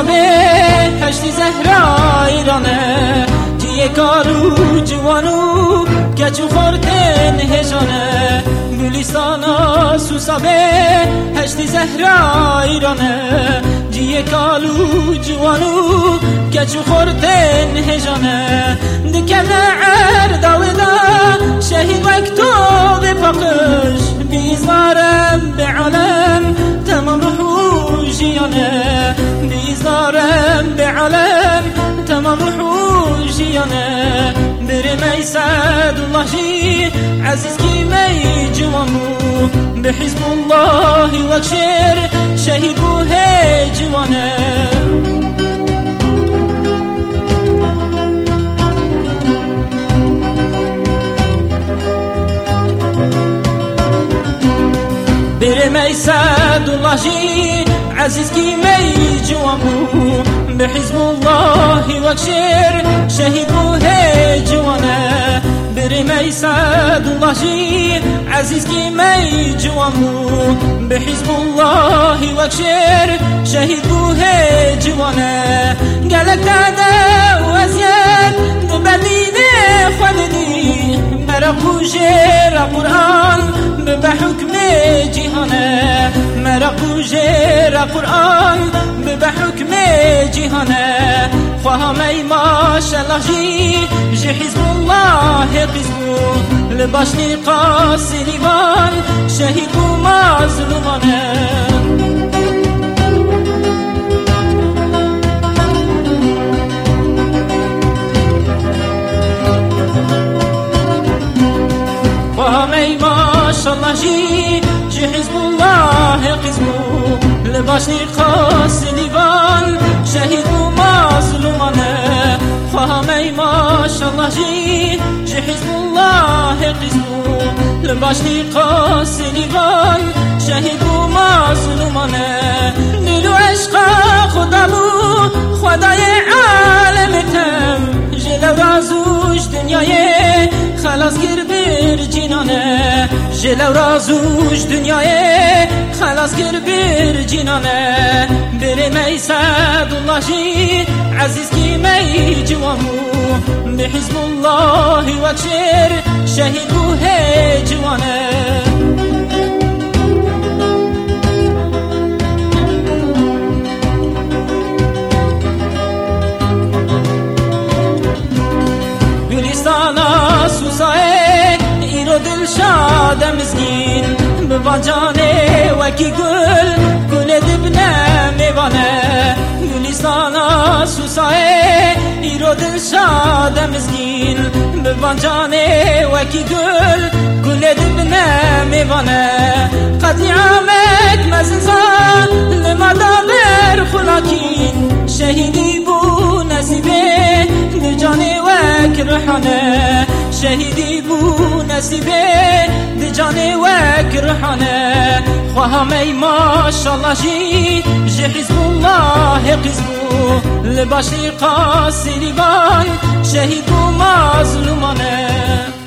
سوسابه هشتی زهرا ایرانه جیه کارو جوانو کچو خورتن هجانه گلیستانا سوسابه هشتی زهرا ایرانه جیه کالو جوانو کچو خورتن هجانه دکنه عرداودا شهید وقتو بپاقش بیزارم به عالم تمام روحو جیانه بیزارم به عالم تمام روحو جیانه برمی سعد الله جی عزیز کی می جوانو به حزب الله وکشر شهید بوه جوانه برمی سعد الله جی عزیز کی می جوانو به حزب الله وکشر شهید بوه جوانه برمی سعد الله جی عزیز کی می جوانو به حزب الله وکشر شهید بوه جوانه گلک داده و ازید دبلینه خوددی مرا خوشر قرآن به حکم جهانه مرا خوشر قرآن به حکم جهانه خواهم ای ماشالله جی حزب الله قزبو لباشنی قاسی لیوان شهید بو مظلومانه خواهم ای ماشالله جی حزب الله قزبو لباشنی قاسی لیوان شهید بو مظلومانه خواهم ای ماشالله جی حزب الله قزبو لباشنی قاسی لیوان شهید بو مظلومانه دل و عشق خدا بو خدای عالم تم جلو رازوش دنیای خلاص گر بر جنانه جلو رازوش دنیای خلاص گر بر جنانه برمی سعد الله جی عزیز کی می جوانو به حزب الله وکشر شهید بوه جوانه گلیستانا سوسای ایرو دل شادم زین بواجانه وکی گل دبنه میوانه گلیستانا سوسای ایرو دل شادم زین بواجانه وکی گل دبنه میوانه قدیامت مزنزان لمدابر خلاکین شهیدی بو نصیبه جانه وک روحانه شهیدی بو نصیبه جانه وک روحانه خواهم ای ماشالله جی حزب الله قزبو لباشی قاسی لیوان شهید بو مظلومانه